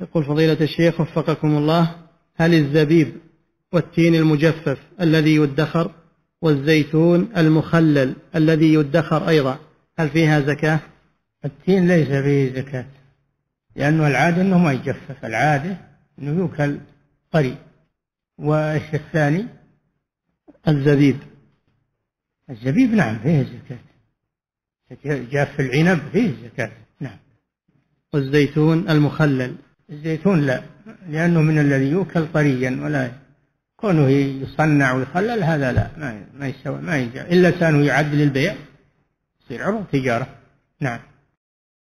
يقول فضيلة الشيخ وفقكم الله: هل الزبيب والتين المجفف الذي يدخر والزيتون المخلل الذي يدخر أيضا هل فيها زكاة؟ التين ليس فيه زكاة، لأنه العادة أنه ما يجفف، العادة أنه يوكل طري. وإيش الثاني؟ الزبيب نعم فيه زكاة، جاف العنب فيه زكاة نعم. والزيتون المخلل؟ الزيتون لا، لأنه من الذي يوكل طريا، ولا كونه يصنع ويخلل هذا لا، ما يسوى، ما يجي إلا كانوا يعد للبيع، يصير عروض تجارة. نعم.